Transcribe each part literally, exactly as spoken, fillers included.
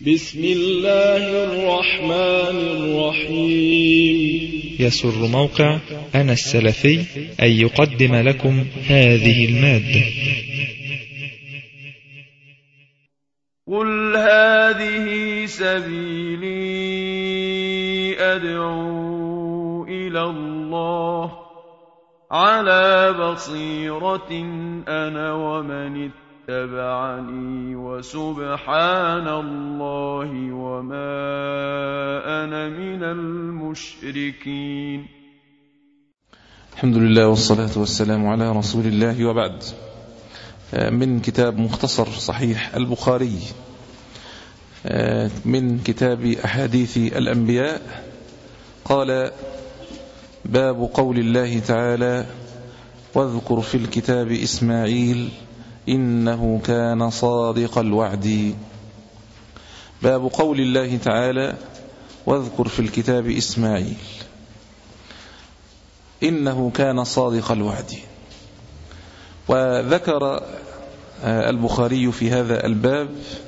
بسم الله الرحمن الرحيم. يسر موقع أنا السلفي أن يقدم لكم هذه المادة. قل هذه سبيلي أدعو إلى الله على بصيرة أنا ومن اتبعني وسبحان الله وما أنا من المشركين. الحمد لله والصلاة والسلام على رسول الله، وبعد. من كتاب مختصر صحيح البخاري، من كتاب أحاديث الأنبياء، قال: باب قول الله تعالى: واذكر في الكتاب إسماعيل إنه كان صادق الوعد. باب قول الله تعالى: واذكر في الكتاب إسماعيل إنه كان صادق الوعد. وذكر البخاري في هذا الباب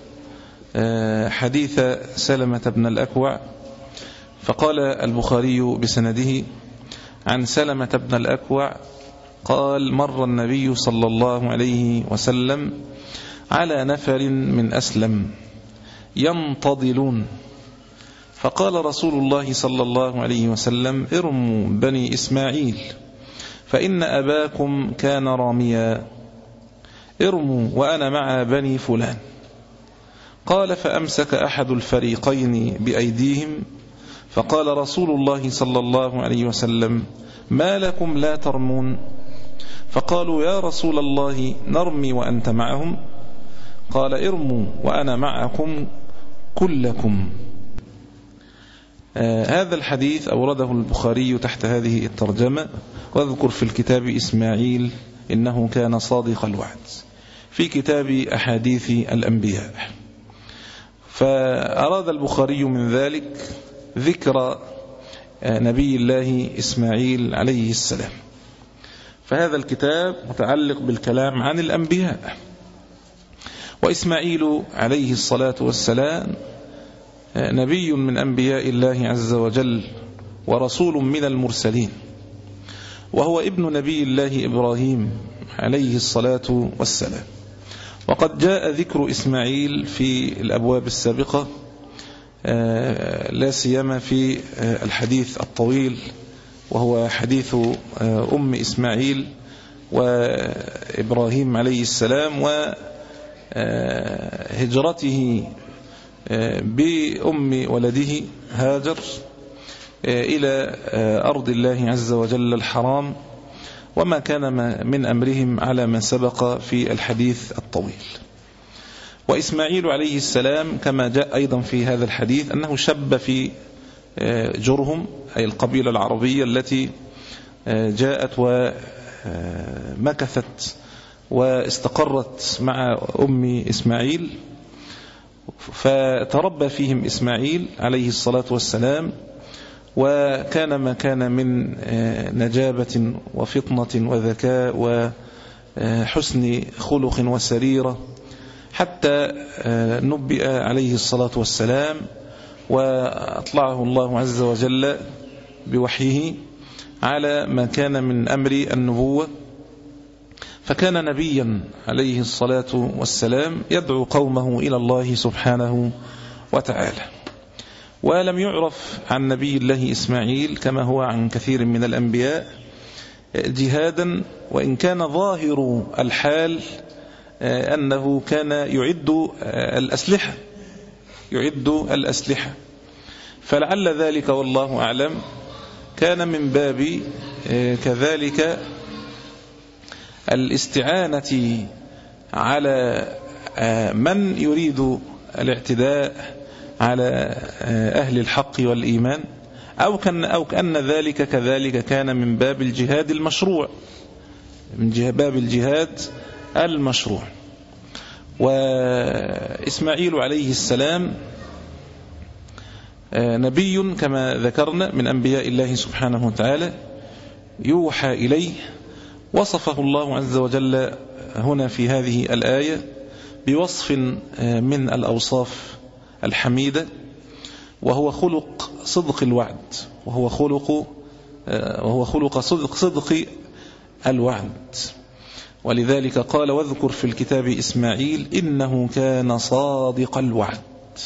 حديث سلمة بن الأكوع، فقال البخاري بسنده: عن سلمة بن الأكوع قال: مر النبي صلى الله عليه وسلم على نفر من أسلم ينتضلون، فقال رسول الله صلى الله عليه وسلم: ارموا بني إسماعيل فإن أباكم كان راميا، ارموا وأنا مع بني فلان. قال: فأمسك أحد الفريقين بأيديهم، فقال رسول الله صلى الله عليه وسلم: ما لكم لا ترمون؟ فقالوا: يا رسول الله نرمي وأنت معهم. قال: ارموا وأنا معكم كلكم. آه هذا الحديث أورده البخاري تحت هذه الترجمة: واذكر في الكتاب إسماعيل إنه كان صادق الوعد، في كتاب أحاديث الأنبياء. فأراد البخاري من ذلك ذكر نبي الله إسماعيل عليه السلام، فهذا الكتاب متعلق بالكلام عن الأنبياء. وإسماعيل عليه الصلاة والسلام نبي من أنبياء الله عز وجل ورسول من المرسلين، وهو ابن نبي الله إبراهيم عليه الصلاة والسلام. وقد جاء ذكر إسماعيل في الأبواب السابقة، لا سيما في الحديث الطويل وهو حديث أم إسماعيل وإبراهيم عليه السلام وهجرته بأم ولده هاجر إلى أرض الله عز وجل الحرام، وما كان من أمرهم على ما سبق في الحديث الطويل. وإسماعيل عليه السلام كما جاء أيضا في هذا الحديث أنه شب في جرهم، أي القبيلة العربية التي جاءت ومكثت واستقرت مع أم إسماعيل، فتربى فيهم إسماعيل عليه الصلاة والسلام، وكان ما كان من نجابة وفطنة وذكاء وحسن خلق وسريرة، حتى نبئ عليه الصلاة والسلام وأطلعه الله عز وجل بوحيه على ما كان من أمر النبوة، فكان نبيا عليه الصلاة والسلام يدعو قومه إلى الله سبحانه وتعالى. ولم يعرف عن نبي الله إسماعيل كما هو عن كثير من الأنبياء جهادا، وإن كان ظاهر الحال أنه كان يعد الأسلحة يعد الأسلحة فلعل ذلك والله أعلم كان من باب كذلك الاستعانة على من يريد الاعتداء على أهل الحق والإيمان، أو كان أو كأن ذلك كذلك كان من باب الجهاد المشروع، من باب الجهاد المشروع. وإسماعيل عليه السلام نبي كما ذكرنا من أنبياء الله سبحانه وتعالى، يوحى إليه. وصفه الله عز وجل هنا في هذه الآية بوصف من الأوصاف الحميدة، وهو خلق صدق الوعد، وهو خلق وهو خلق صدق صدق الوعد. ولذلك قال: واذكر في الكتاب إسماعيل إنه كان صادق الوعد.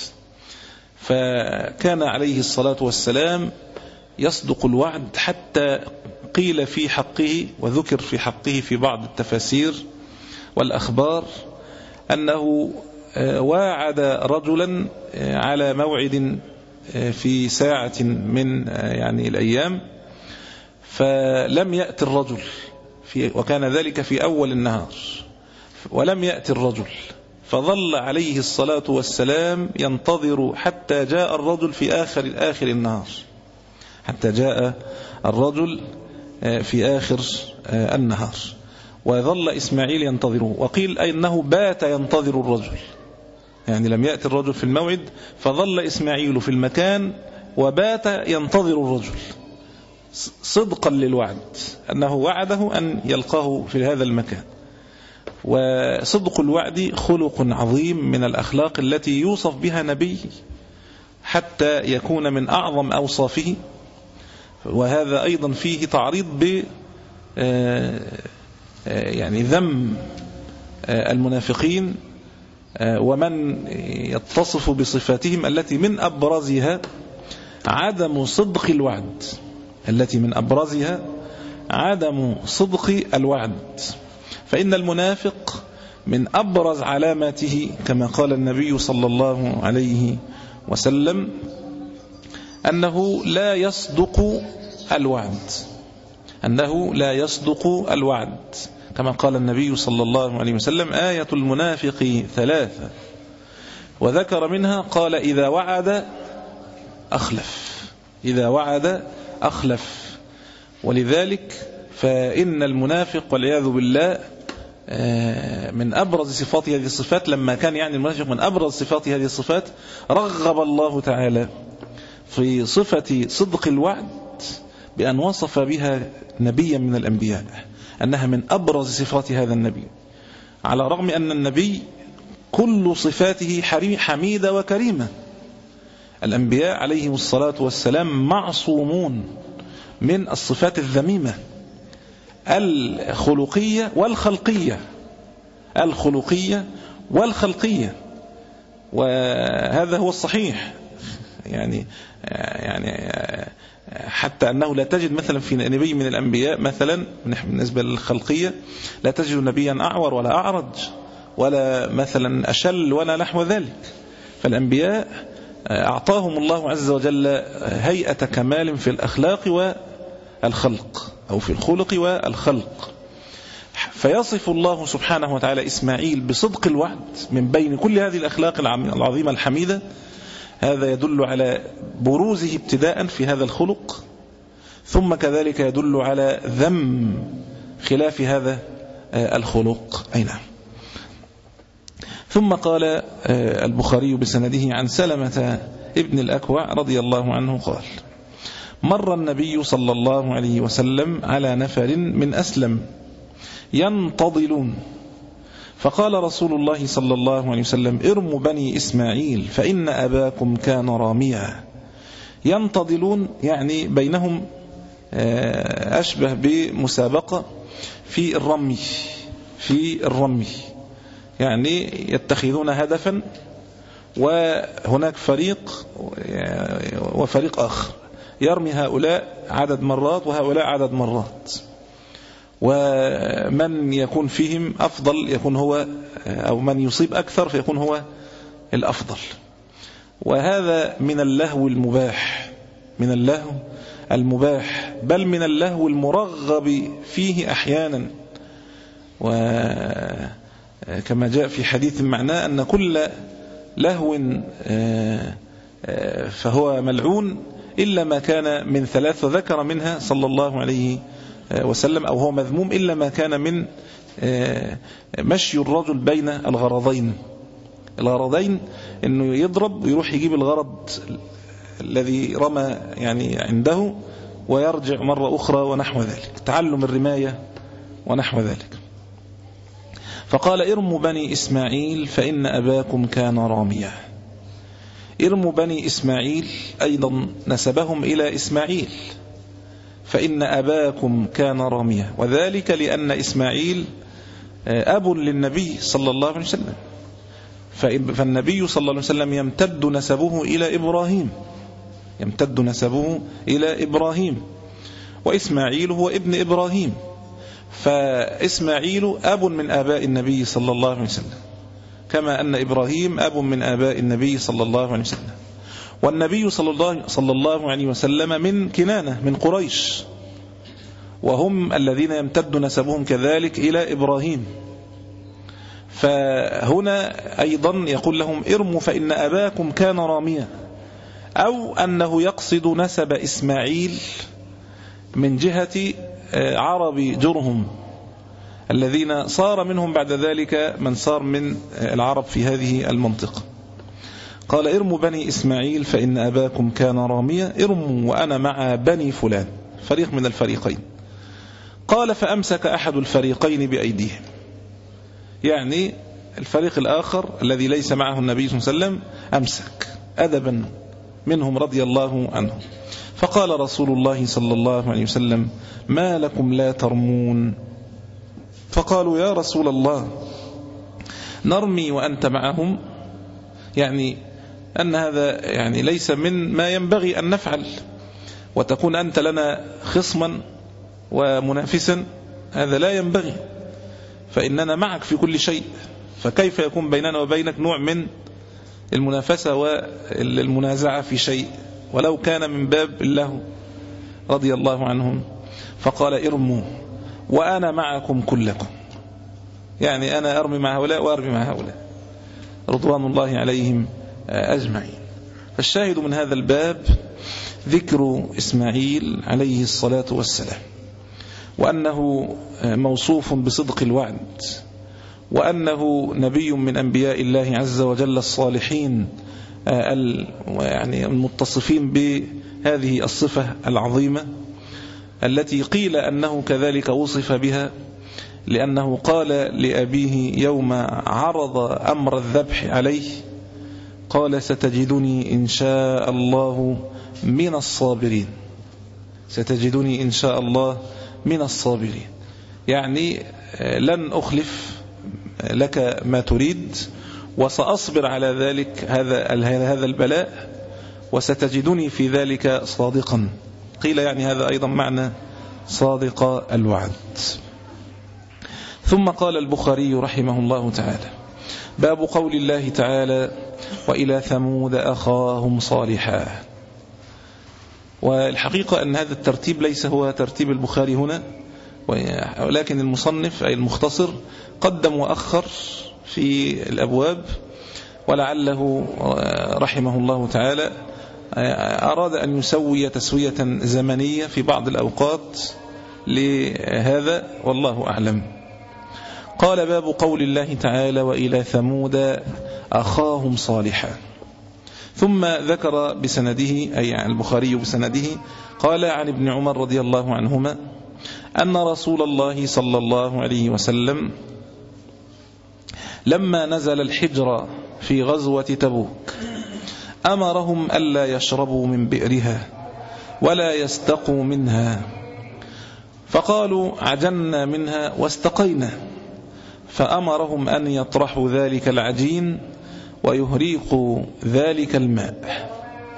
فكان عليه الصلاة والسلام يصدق الوعد، حتى قيل في حقه وذكر في حقه في بعض التفاسير والأخبار أنه واعد رجلا على موعد في ساعة من يعني الأيام، فلم يأتي الرجل في وكان ذلك في أول النهار، ولم يأتي الرجل، فظل عليه الصلاة والسلام ينتظر حتى جاء الرجل في آخر آخر النهار، حتى جاء الرجل في آخر النهار، وظل إسماعيل ينتظره. وقيل أنه بات ينتظر الرجل، يعني لم يأتي الرجل في الموعد، فظل إسماعيل في المكان وبات ينتظر الرجل صدقا للوعد، أنه وعده أن يلقاه في هذا المكان. وصدق الوعد خلق عظيم من الأخلاق التي يوصف بها نبي حتى يكون من أعظم أوصافه. وهذا أيضا فيه تعريض ب يعني ذم المنافقين ومن يتصف بصفاتهم التي من أبرزها عدم صدق الوعد، التي من أبرزها عدم صدق الوعد. فإن المنافق من أبرز علاماته كما قال النبي صلى الله عليه وسلم أنه لا يصدق الوعد، أنه لا يصدق الوعد كما قال النبي صلى الله عليه وسلم: آية المنافق ثلاثة، وذكر منها قال: إذا وعد أخلف، إذا وعد أخلف. ولذلك فإن المنافق والعياذ بالله من أبرز صفات هذه الصفات، لما كان يعني المنافق من أبرز صفات هذه الصفات، رغب الله تعالى في صفة صدق الوعد بأن وصف بها نبيا من الأنبياء أنها من أبرز صفات هذا النبي، على الرغم أن النبي كل صفاته حميدة وكريمة. الأنبياء عليهم الصلاة والسلام معصومون من الصفات الذميمة الخلقية والخلقية، الخلقية والخلقية، وهذا هو الصحيح. يعني يعني حتى أنه لا تجد مثلا في نبي من الأنبياء مثلا بالنسبة للخلقية لا تجد نبيا أعور ولا أعرج ولا مثلا أشل ولا نحو ذلك. فالأنبياء أعطاهم الله عز وجل هيئة كمال في الأخلاق والخلق، أو في الخلق والخلق. فيصف الله سبحانه وتعالى إسماعيل بصدق الوعد من بين كل هذه الأخلاق العظيمة الحميدة. هذا يدل على بروزه ابتداء في هذا الخلق، ثم كذلك يدل على ذم خلاف هذا الخلق. أي نعم. ثم قال البخاري بسنده عن سلمة ابن الأكوع رضي الله عنه قال: مر النبي صلى الله عليه وسلم على نفر من أسلم ينتظلون، فقال رسول الله صلى الله عليه وسلم: ارموا بني إسماعيل فإن أباكم كان راميا. ينتظلون يعني بينهم أشبه بمسابقة في الرمي، في الرمي يعني يتخذون هدفا، وهناك فريق وفريق آخر يرمي هؤلاء عدد مرات وهؤلاء عدد مرات، ومن يكون فيهم أفضل يكون هو، أو من يصيب أكثر فيكون هو الأفضل. وهذا من اللهو المباح، من اللهو المباح، بل من اللهو المرغب فيه أحيانا. وكما جاء في حديث معناه أن كل لهو فهو ملعون إلا ما كان من ثلاث، وذكر منها صلى الله عليه وسلم أو هو مذموم إلا ما كان من مشي الرجل بين الغرضين. الغرضين أنه يضرب ويروح يجيب الغرض الذي رمى يعني عنده ويرجع مرة أخرى ونحو ذلك، تعلم الرماية ونحو ذلك. فقال: ارموا بني إسماعيل فإن أباكم كان راميا. إرم بني إسماعيل أيضا نسبهم إلى إسماعيل، فإن أباكم كان راميا، وذلك لأن إسماعيل أب للنبي صلى الله عليه وسلم، فالنبي صلى الله عليه وسلم يمتد نسبه إلى إبراهيم، يمتد نسبه إلى إبراهيم، وإسماعيل هو ابن إبراهيم، فإسماعيل أب من آباء النبي صلى الله عليه وسلم، كما أن إبراهيم أب من آباء النبي صلى الله عليه وسلم. والنبي صلى الله, صلى الله عليه وسلم من كنانة من قريش، وهم الذين يمتد نسبهم كذلك إلى إبراهيم. فهنا أيضا يقول لهم ارموا فإن أباكم كان راميا، أو أنه يقصد نسب إسماعيل من جهة عرب جرهم الذين صار منهم بعد ذلك من صار من العرب في هذه المنطقة. قال ارموا بني إسماعيل فإن أباكم كان راميا، ارموا وأنا مع بني فلان، فريق من الفريقين. قال فأمسك أحد الفريقين بأيديهم، يعني الفريق الآخر الذي ليس معه النبي صلى الله عليه وسلم أمسك أدبا منهم رضي الله عنه، فقال رسول الله صلى الله عليه وسلم ما لكم لا ترمون؟ فقالوا يا رسول الله نرمي وأنت معهم، يعني أن هذا يعني ليس من ما ينبغي أن نفعل، وتكون أنت لنا خصما ومنافسا، هذا لا ينبغي، فإننا معك في كل شيء، فكيف يكون بيننا وبينك نوع من المنافسة والمنازعة في شيء ولو كان من باب الله رضي الله عنهم. فقال ارموا وأنا معكم كلكم، يعني أنا أرمي مع هؤلاء وأرمي مع هؤلاء رضوان الله عليهم أجمعين. فالشاهد من هذا الباب ذكر إسماعيل عليه الصلاة والسلام، وأنه موصوف بصدق الوعد، وأنه نبي من أنبياء الله عز وجل الصالحين يعني المتصفين بهذه الصفة العظيمة التي قيل أنه كذلك وصف بها، لأنه قال لأبيه يوم عرض أمر الذبح عليه قال ستجدني إن شاء الله من الصابرين، ستجدني إن شاء الله من الصابرين، يعني لن أخلف لك ما تريد وسأصبر على ذلك هذا هذا البلاء وستجدني في ذلك صادقا. قيل يعني هذا أيضا معنى صادق الوعد. ثم قال البخاري رحمه الله تعالى باب قول الله تعالى وإلى ثمود أخاهم صالحا. والحقيقة أن هذا الترتيب ليس هو ترتيب البخاري هنا، ولكن المصنف أي المختصر قدم وأخر في الأبواب، ولعله رحمه الله تعالى أراد أن يسوي تسوية زمنية في بعض الأوقات لهذا، والله أعلم. قال باب قول الله تعالى وإلى ثمود أخاهم صالحا، ثم ذكر بسنده أي عن البخاري بسنده قال عن ابن عمر رضي الله عنهما أن رسول الله صلى الله عليه وسلم لما نزل الحجر في غزوة تبوك أمرهم ألا يشربوا من بئرها ولا يستقوا منها، فقالوا عجلنا منها واستقينا، فأمرهم أن يطرحوا ذلك العجين ويهريقوا ذلك الماء.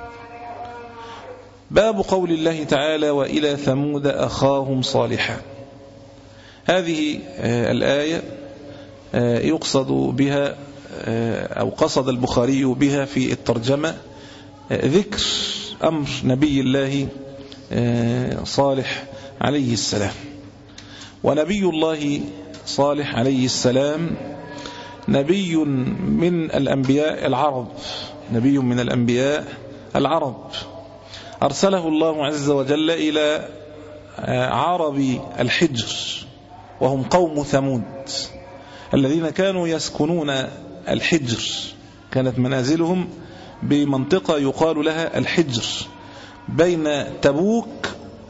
باب قول الله تعالى وإلى ثمود أخاهم صالحا. هذه الآية يقصد بها أو قصد البخاري بها في الترجمة ذكر أمر نبي الله صالح عليه السلام. ونبي الله صالح عليه السلام نبي من الأنبياء العرب، نبي من الأنبياء العرب أرسله الله عز وجل إلى عرب الحجر، وهم قوم ثمود الذين كانوا يسكنون الحجر، كانت منازلهم بمنطقة يقال لها الحجر بين تبوك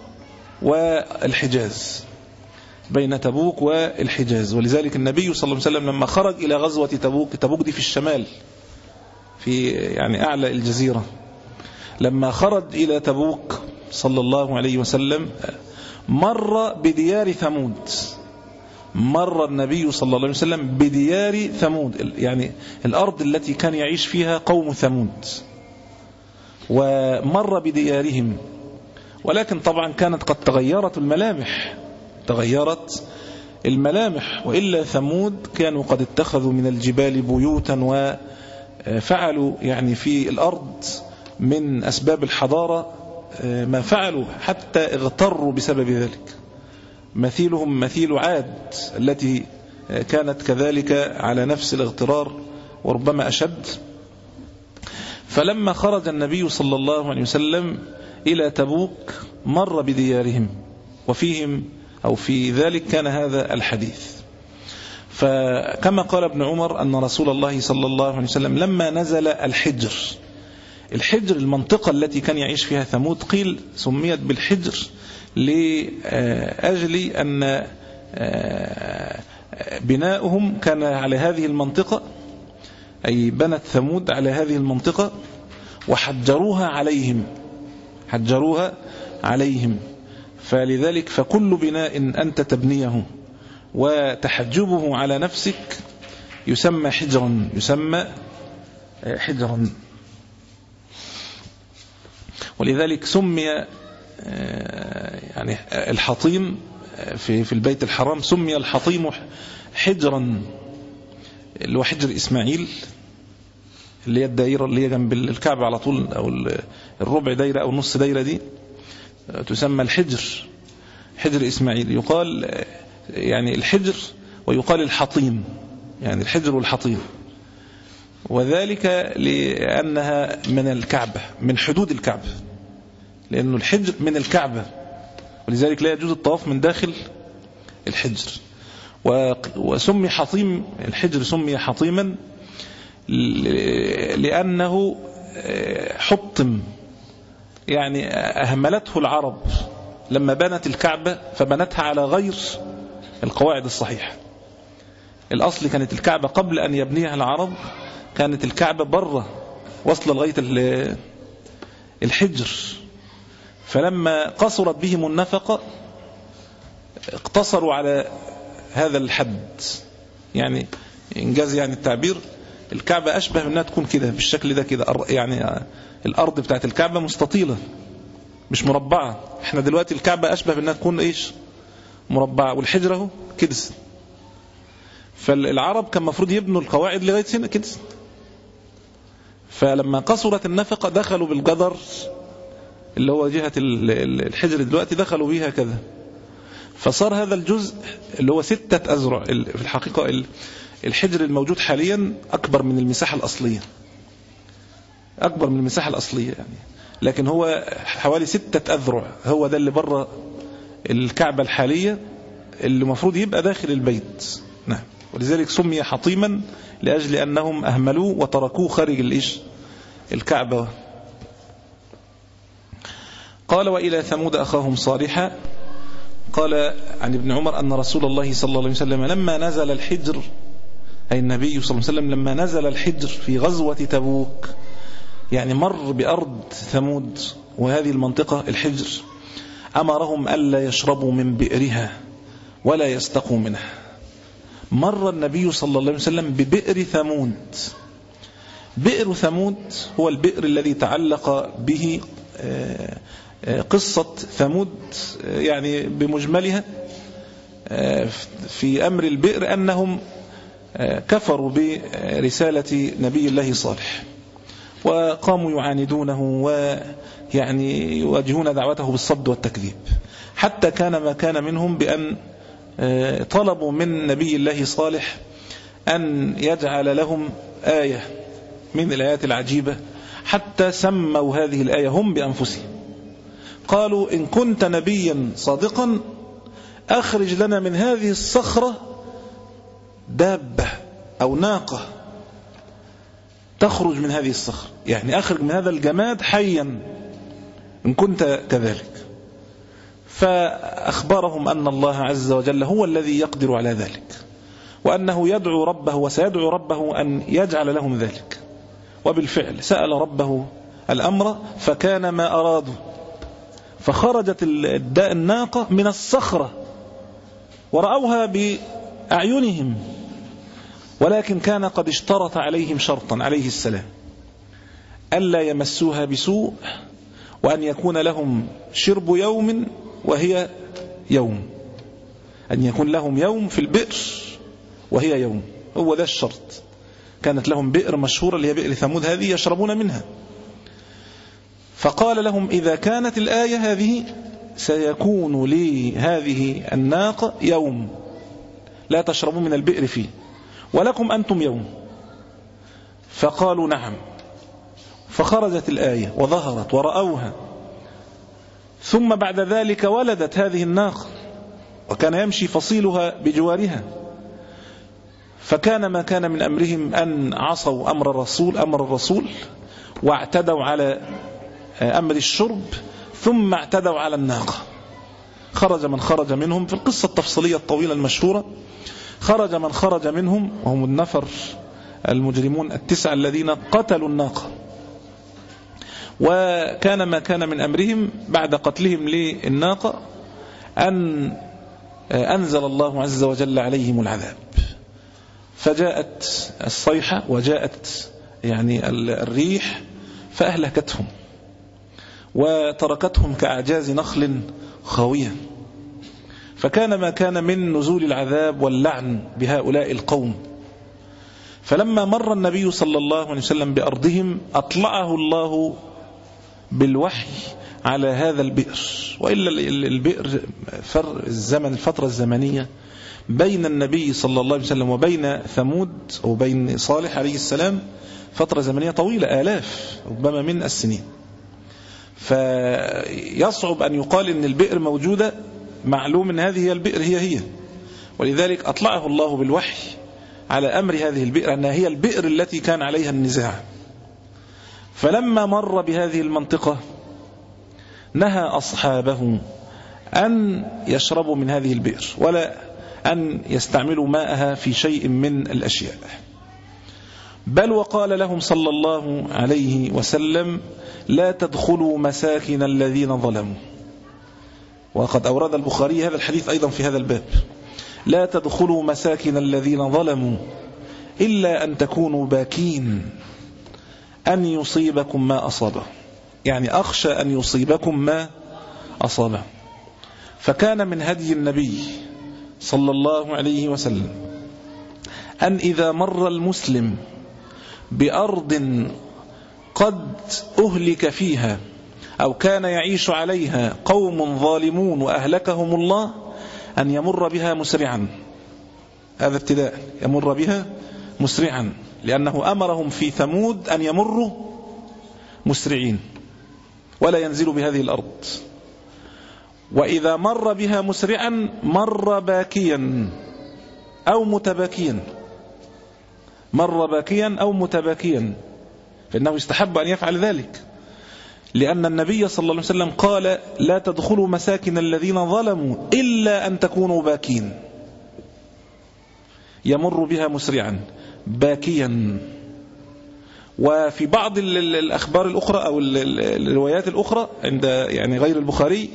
والحجاز، بين تبوك والحجاز. ولذلك النبي صلى الله عليه وسلم لما خرج إلى غزوة تبوك، تبوك دي في الشمال في يعني أعلى الجزيرة، لما خرج إلى تبوك صلى الله عليه وسلم مر بديار ثمود. مر النبي صلى الله عليه وسلم بديار ثمود، يعني الأرض التي كان يعيش فيها قوم ثمود، ومر بديارهم. ولكن طبعا كانت قد تغيرت الملامح، تغيرت الملامح، وإلا ثمود كانوا قد اتخذوا من الجبال بيوتا وفعلوا يعني في الأرض من أسباب الحضارة ما فعلوا، حتى اغتروا بسبب ذلك. مثيلهم مثيل عاد التي كانت كذلك على نفس الاغترار وربما أشد. فلما خرج النبي صلى الله عليه وسلم إلى تبوك مر بديارهم، وفيهم أو في ذلك كان هذا الحديث. فكما قال ابن عمر أن رسول الله صلى الله عليه وسلم لما نزل الحجر، الحجر المنطقة التي كان يعيش فيها ثمود قيل سميت بالحجر لأجل أن بناؤهم كان على هذه المنطقة، أي بنت ثمود على هذه المنطقة وحجروها عليهم، حجروها عليهم. فلذلك فكل بناء أنت تبنيه وتحجبه على نفسك يسمى حجرا، يسمى حجرا. ولذلك سمي يعني الحطيم في في البيت الحرام سمي الحطيم حجرا، اللي هو حجر إسماعيل، اللي هي الدائرة اللي هي جنب الكعبة على طول، أو الربع دايرة أو نص دايرة دي تسمى الحجر، حجر إسماعيل. يقال يعني الحجر ويقال الحطيم، يعني الحجر والحطيم، وذلك لأنها من الكعبة، من حدود الكعبة، لأنه الحجر من الكعبة، ولذلك لا يجوز الطواف من داخل الحجر. وسمي حطيم، الحجر سمي حطيما لأنه حطم، يعني أهملته العرب لما بنت الكعبة، فبنتها على غير القواعد الصحيحة. الأصل كانت الكعبة قبل أن يبنيها العرب كانت الكعبة برة وصل لغاية الحجر، فلما قصرت بهم النفقة اقتصروا على هذا الحد. يعني إنجاز يعني التعبير، الكعبة أشبه منها تكون كده بالشكل ده كده، يعني الأرض بتاعت الكعبة مستطيلة مش مربعة. احنا دلوقتي الكعبة أشبه منها تكون إيش؟ مربعة، والحجرة كده. فالعرب كان مفروض يبنوا القواعد لغاية هنا كده، فلما قصرت النفقة دخلوا بالجدر اللي هو جهة الحجر دلوقتي، دخلوا بيها كذا، فصار هذا الجزء اللي هو ستة أذرع. في الحقيقة الحجر الموجود حاليا أكبر من المساحة الأصلية، أكبر من المساحة الأصلية يعني، لكن هو حوالي ستة أذرع، هو ده اللي بره الكعبة الحالية اللي مفروض يبقى داخل البيت. نعم، ولذلك سمي حطيما لأجل أنهم أهملوه وتركوه خارج الإيش الكعبة. قال وإلى ثمود أخاهم صالحا. قال عن ابن عمر أن رسول الله صلى الله عليه وسلم لما نزل الحجر، أي النبي صلى الله عليه وسلم لما نزل الحجر في غزوة تبوك، يعني مر بأرض ثمود وهذه المنطقة الحجر، أمرهم ألا يشربوا من بئرها ولا يستقوا منها. مر النبي صلى الله عليه وسلم ببئر ثمود. بئر ثمود هو البئر الذي تعلق به قصة ثمود، يعني بمجملها في أمر البئر أنهم كفروا برسالة نبي الله صالح، وقاموا يعاندونه ويعني يواجهون دعوته بالصد والتكذيب، حتى كان ما كان منهم بأن طلبوا من نبي الله صالح أن يجعل لهم آية من الآيات العجيبة، حتى سموا هذه الآية هم بأنفسهم. قالوا إن كنت نبيا صادقا أخرج لنا من هذه الصخرة دابة أو ناقة تخرج من هذه الصخرة، يعني أخرج من هذا الجماد حيا إن كنت كذلك. فأخبرهم أن الله عز وجل هو الذي يقدر على ذلك، وأنه يدعو ربه وسيدعو ربه أن يجعل لهم ذلك، وبالفعل سأل ربه الأمر فكان ما أرادوا، فخرجت الناقة من الصخرة ورأوها بأعينهم، ولكن كان قد اشترط عليهم شرطا عليه السلام ألا يمسوها بسوء، وأن يكون لهم شرب يوم وهي يوم، أن يكون لهم يوم في البئر وهي يوم، هو ده الشرط. كانت لهم بئر مشهورة اللي هي بئر ثمود، هذه يشربون منها. فقال لهم إذا كانت الآية هذه سيكون لي هذه الناقة يوم لا تشربوا من البئر فيه، ولكم أنتم يوم. فقالوا نعم، فخرجت الآية وظهرت ورأوها، ثم بعد ذلك ولدت هذه الناقة، وكان يمشي فصيلها بجوارها. فكان ما كان من أمرهم أن عصوا أمر الرسول أمر الرسول واعتدوا على أمر الشرب، ثم اعتدوا على الناقة. خرج من خرج منهم، في القصة التفصيلية الطويلة المشهورة، خرج من خرج منهم وهم النفر المجرمون التسعة الذين قتلوا الناقة. وكان ما كان من أمرهم بعد قتلهم للناقة أن أنزل الله عز وجل عليهم العذاب، فجاءت الصيحة وجاءت يعني الريح فأهلكتهم وتركتهم كأعجاز نخل خاوية. فكان ما كان من نزول العذاب واللعن بهؤلاء القوم. فلما مر النبي صلى الله عليه وسلم بأرضهم أطلعه الله بالوحي على هذا البئر. وإلا البئر فرق الزمن، الفترة الزمنية بين النبي صلى الله عليه وسلم وبين ثمود وبين صالح عليه السلام فترة زمنية طويلة، آلاف ربما من السنين. فيصعب أن يقال إن البئر موجودة، معلوم أن هذه هي البئر هي هي. ولذلك أطلعه الله بالوحي على أمر هذه البئر أنها هي البئر التي كان عليها النزاع. فلما مر بهذه المنطقة نهى أصحابه أن يشربوا من هذه البئر ولا أن يستعملوا ماءها في شيء من الأشياء، بل وقال لهم صلى الله عليه وسلم لا تدخلوا مساكن الذين ظلموا. وقد أورد البخاري هذا الحديث أيضا في هذا الباب، لا تدخلوا مساكن الذين ظلموا إلا أن تكونوا باكين أن يصيبكم ما أصابه، يعني أخشى أن يصيبكم ما أصابه. فكان من هدي النبي صلى الله عليه وسلم أن إذا مر المسلم بأرض قد أهلك فيها أو كان يعيش عليها قوم ظالمون وأهلكهم الله أن يمر بها مسرعا. هذا ابتداء، يمر بها مسرعا، لأنه أمرهم في ثمود أن يمروا مسرعين ولا ينزلوا بهذه الأرض. وإذا مر بها مسرعا مر باكيا أو متباكيا، مر باكيا أو متباكيا، فإنه يستحب أن يفعل ذلك، لأن النبي صلى الله عليه وسلم قال لا تدخلوا مساكن الذين ظلموا إلا أن تكونوا باكين. يمر بها مسرعا باكيا. وفي بعض الأخبار الأخرى أو الروايات الأخرى عند يعني غير البخاري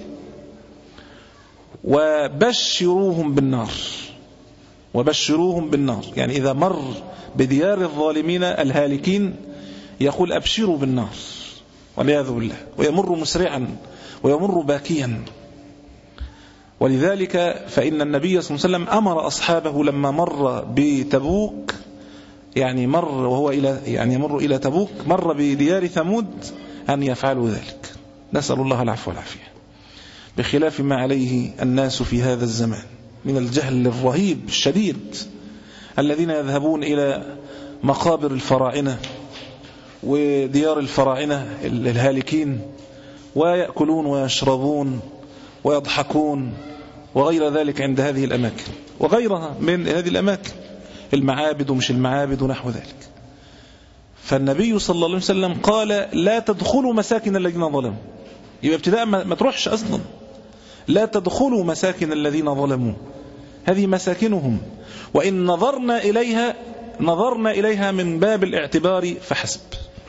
وبشروهم بالنار، وبشروهم بالنار، يعني إذا مر بديار الظالمين الهالكين يقول أبشروا بالنار والعياذ بالله، ويمر مسرعا ويمر باكيا. ولذلك فإن النبي صلى الله عليه وسلم أمر أصحابه لما مر بتبوك، يعني مر وهو إلى يعني يمر إلى تبوك، مر بديار ثمود، أن يفعلوا ذلك. نسأل الله العفو والعافية، بخلاف ما عليه الناس في هذا الزمان من الجهل الرهيب الشديد، الذين يذهبون إلى مقابر الفراعنة وديار الفراعنة الهالكين ويأكلون ويشربون ويضحكون وغير ذلك عند هذه الأماكن وغيرها من هذه الأماكن، المعابد ومش المعابد ونحو ذلك. فالنبي صلى الله عليه وسلم قال لا تدخلوا مساكن الذين ظلموا، يبقى ابتداء ما تروحش أصلا، لا تدخلوا مساكن الذين ظلموا، هذه مساكنهم، وإن نظرنا إليها نظرنا إليها من باب الاعتبار فحسب.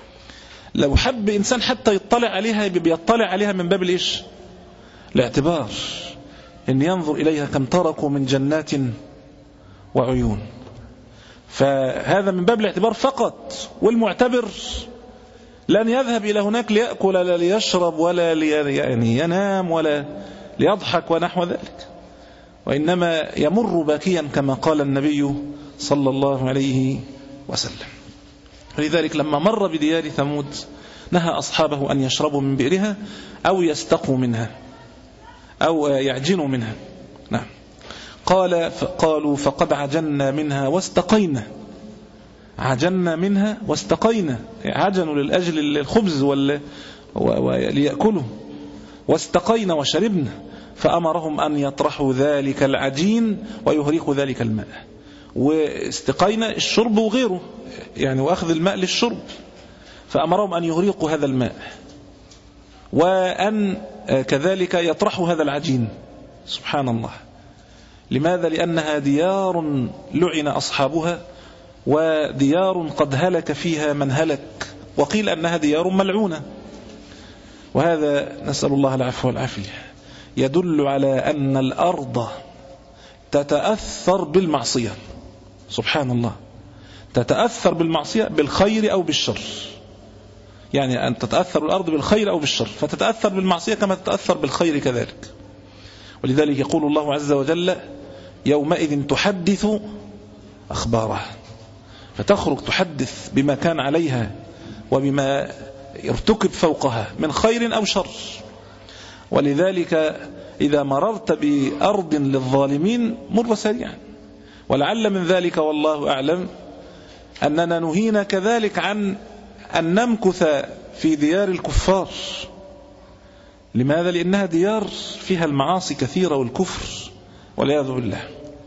لو حب إنسان حتى يطلع عليها بيطلع عليها من باب الإيش؟ الاعتبار، إن ينظر إليها كم تركوا من جنات وعيون. فهذا من باب الاعتبار فقط. والمعتبر لن يذهب إلى هناك ليأكل ولا ليشرب ولا لي يعني ينام ولا ليضحك ونحو ذلك، وإنما يمر باكيا كما قال النبي صلى الله عليه وسلم. ولذلك لما مر بديار ثمود نهى أصحابه أن يشربوا من بئرها أو يستقوا منها أو يعجنوا منها. نعم. قال قالوا فقد عجنا منها واستقينا. عجنا منها واستقينا، عجنوا للأجل الخبز وليأكلوا، واستقينا وشربنا. فأمرهم أن يطرحوا ذلك العجين ويهريقوا ذلك الماء. واستقينا الشرب وغيره يعني، وأخذ الماء للشرب. فأمرهم أن يهريقوا هذا الماء وأن كذلك يطرحوا هذا العجين. سبحان الله. لماذا؟ لأنها ديار لعن أصحابها، وديار قد هلك فيها من هلك، وقيل أنها ديار ملعونة. وهذا نسأل الله العفو والعافية يدل على أن الأرض تتأثر بالمعصية. سبحان الله. تتأثر بالمعصية بالخير أو بالشر، يعني أن تتأثر الأرض بالخير أو بالشر، فتتأثر بالمعصية كما تتأثر بالخير كذلك. ولذلك يقول الله عز وجل يومئذ تحدث أخبارها، فتخرج تحدث بما كان عليها وبما يرتكب فوقها من خير أو شر. ولذلك إذا مررت بأرض للظالمين مر سريعا. ولعل من ذلك والله أعلم أننا نهينا كذلك عن أن نمكث في ديار الكفار. لماذا؟ لأنها ديار فيها المعاصي كثيرة والكفر والعياذ بالله.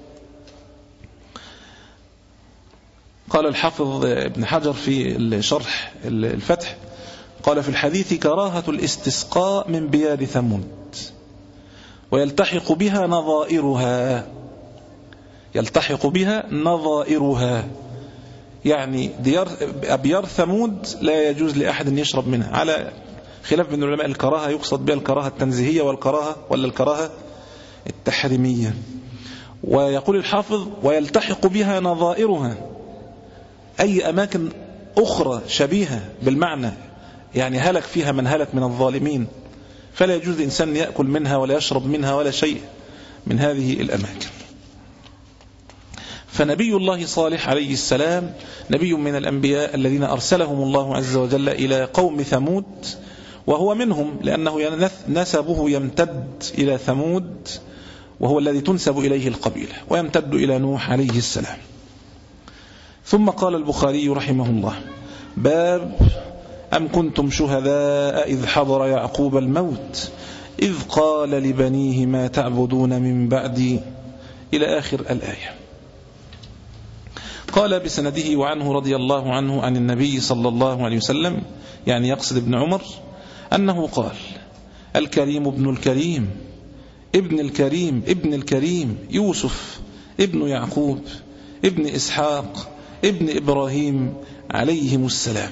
قال الحافظ ابن حجر في الشرح الفتح قال في الحديث كراهة الاستسقاء من بيار ثمود ويلتحق بها نظائرها. يلتحق بها نظائرها يعني ديار أبيار ثمود لا يجوز لأحد أن يشرب منها، على خلاف من العلماء الكراهة يقصد بها الكراهة التنزيهية والكراهة ولا الكراهة التحريمية. ويقول الحافظ ويلتحق بها نظائرها أي أماكن أخرى شبيهة بالمعنى، يعني هلك فيها من هلك من الظالمين، فلا يجوز الإنسان يأكل منها ولا يشرب منها ولا شيء من هذه الأماكن. فنبي الله صالح عليه السلام نبي من الأنبياء الذين أرسلهم الله عز وجل إلى قوم ثمود، وهو منهم لأنه نسبه يمتد إلى ثمود وهو الذي تنسب إليه القبيلة، ويمتد إلى نوح عليه السلام. ثم قال البخاري رحمه الله باب أم كنتم شهداء إذ حضر يعقوب الموت إذ قال لبنيه ما تعبدون من بعدي إلى آخر الآية. قال بسنده وعنه رضي الله عنه عن النبي صلى الله عليه وسلم، يعني يقصد ابن عمر، أنه قال الكريم ابن الكريم ابن الكريم ابن الكريم يوسف ابن يعقوب ابن إسحاق ابن إبراهيم عليهم السلام.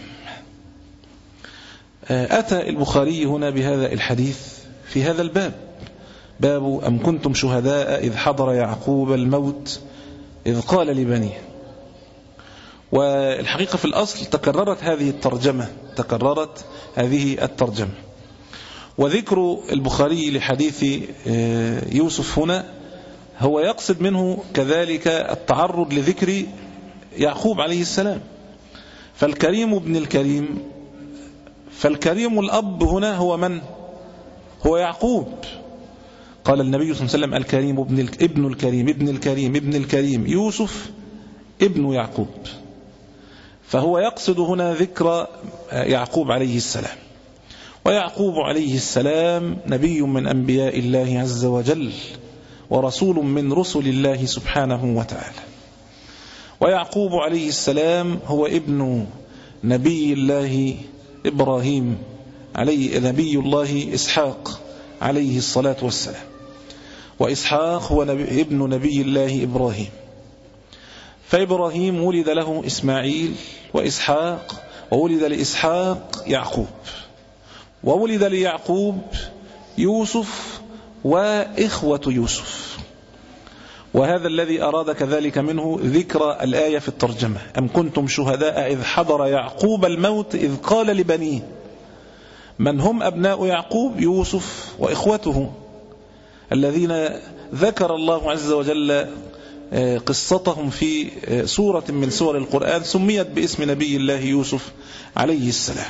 أتى البخاري هنا بهذا الحديث في هذا الباب، باب أم كنتم شهداء إذ حضر يعقوب الموت إذ قال لبنيه. والحقيقة في الأصل تكررت هذه الترجمة تكررت هذه الترجمة وذكر البخاري لحديث يوسف هنا هو يقصد منه كذلك التعرض لذكر يعقوب عليه السلام. فالكريم ابن الكريم، فالكريم الأب هنا هو من؟ هو يعقوب. قال النبي صلى الله عليه وسلم الكريم ابن ابن الكريم ابن الكريم ابن الكريم يوسف ابن يعقوب، فهو يقصد هنا ذكر يعقوب عليه السلام. ويعقوب عليه السلام نبي من أنبياء الله عز وجل ورسول من رسل الله سبحانه وتعالى. ويعقوب عليه السلام هو ابن نبي الله إبراهيم عليه نبي الله إسحاق عليه الصلاة والسلام، وإسحاق هو نبي ابن نبي الله إبراهيم. فإبراهيم ولد له إسماعيل وإسحاق وولد لإسحاق يعقوب، وولد ليعقوب يوسف وإخوة يوسف. وهذا الذي أراد كذلك منه ذكر الآية في الترجمة: أم كنتم شهداء إذ حضر يعقوب الموت إذ قال لبنيه. من هم أبناء يعقوب؟ يوسف وإخوته الذين ذكر الله عز وجل قصتهم في سورة من سور القرآن سميت باسم نبي الله يوسف عليه السلام.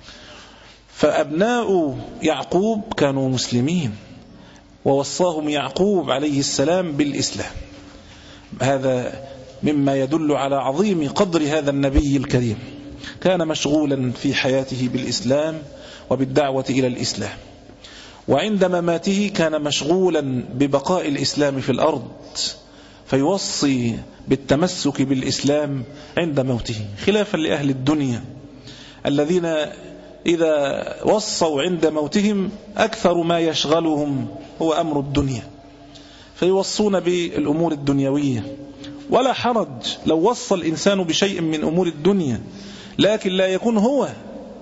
فأبناء يعقوب كانوا مسلمين، ووصاهم يعقوب عليه السلام بالإسلام. هذا مما يدل على عظيم قدر هذا النبي الكريم. كان مشغولا في حياته بالإسلام وبالدعوة إلى الإسلام، وعند مماته كان مشغولا ببقاء الإسلام في الأرض، فيوصي بالتمسك بالإسلام عند موته، خلافا لأهل الدنيا الذين إذا وصوا عند موتهم أكثر ما يشغلهم هو أمر الدنيا، فيوصون بالأمور الدنيوية. ولا حرج لو وصى الإنسان بشيء من أمور الدنيا، لكن لا يكون هو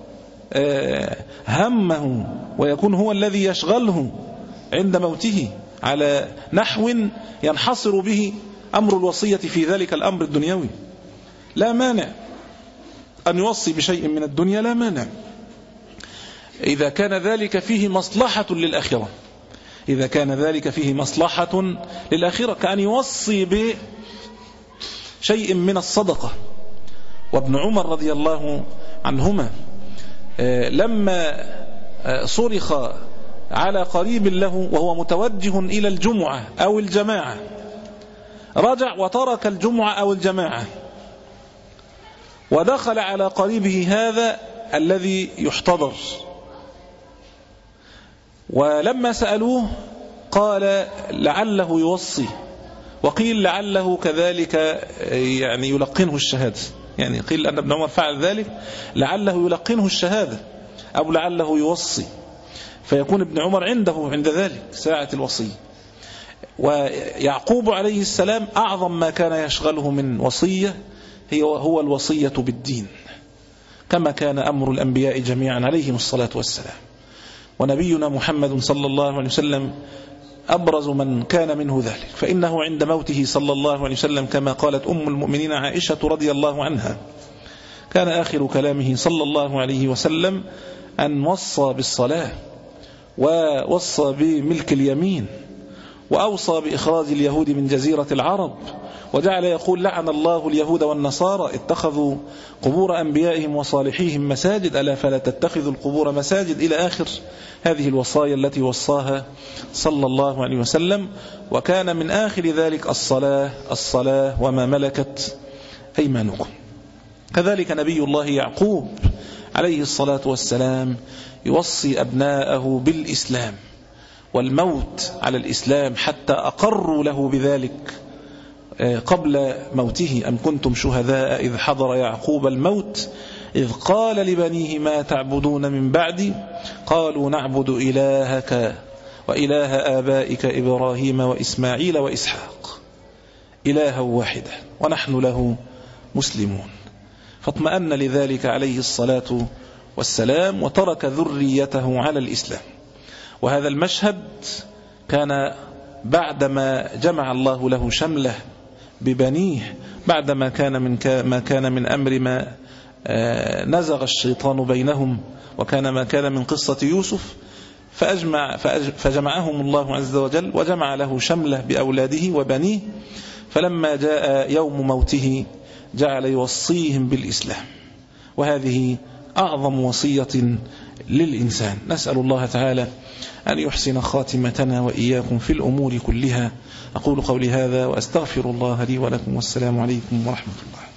همه ويكون هو الذي يشغله عند موته على نحو ينحصر به أمر الوصية في ذلك الأمر الدنيوي. لا مانع أن يوصي بشيء من الدنيا، لا مانع إذا كان ذلك فيه مصلحة للآخرة، إذا كان ذلك فيه مصلحة للآخرة، كأن يوصي بشيء من الصدقة. وابن عمر رضي الله عنهما لما صرخ على قريب له وهو متوجه إلى الجمعة أو الجماعة، رجع وترك الجمعة أو الجماعة ودخل على قريبه هذا الذي يحتضر، ولما سألوه قال لعله يوصي، وقيل لعله كذلك يعني يلقنه الشهادة، يعني قيل أن ابن عمر فعل ذلك لعله يلقنه الشهادة أو لعله يوصي، فيكون ابن عمر عنده عند ذلك ساعة الوصي. ويعقوب عليه السلام أعظم ما كان يشغله من وصية هي هو الوصية بالدين، كما كان أمر الأنبياء جميعا عليهم الصلاة والسلام. ونبينا محمد صلى الله عليه وسلم أبرز من كان منه ذلك، فإنه عند موته صلى الله عليه وسلم كما قالت أم المؤمنين عائشة رضي الله عنها كان آخر كلامه صلى الله عليه وسلم أن وصى بالصلاة، ووصى بملك اليمين، وأوصى بإخراج اليهود من جزيرة العرب، وجعل يقول لعن الله اليهود والنصارى اتخذوا قبور أنبيائهم وصالحيهم مساجد ألا فلا تتخذوا القبور مساجد، إلى آخر هذه الوصايا التي وصاها صلى الله عليه وسلم. وكان من آخر ذلك الصلاة الصلاة وما ملكت أيمانكم. كذلك نبي الله يعقوب عليه الصلاة والسلام يوصي أبناءه بالإسلام والموت على الإسلام حتى أقروا له بذلك قبل موته: أم كنتم شهداء إذ حضر يعقوب الموت إذ قال لبنيه ما تعبدون من بعدي قالوا نعبد إلهك وإله آبائك إبراهيم وإسماعيل وإسحاق إلها واحدا ونحن له مسلمون. فاطمأن لذلك عليه الصلاة والسلام وترك ذريته على الإسلام. وهذا المشهد كان بعدما جمع الله له شمله ببنيه، بعدما كان من ما كان من أمر ما نزغ الشيطان بينهم، وكان ما كان من قصة يوسف، فأجمع فجمعهم الله عز وجل وجمع له شمله بأولاده وبنيه. فلما جاء يوم موته جعل يوصيهم بالإسلام، وهذه أعظم وصية للإنسان. نسأل الله تعالى أن يحسن خاتمتنا وإياكم في الأمور كلها. أقول قولي هذا وأستغفر الله لي ولكم، والسلام عليكم ورحمة الله.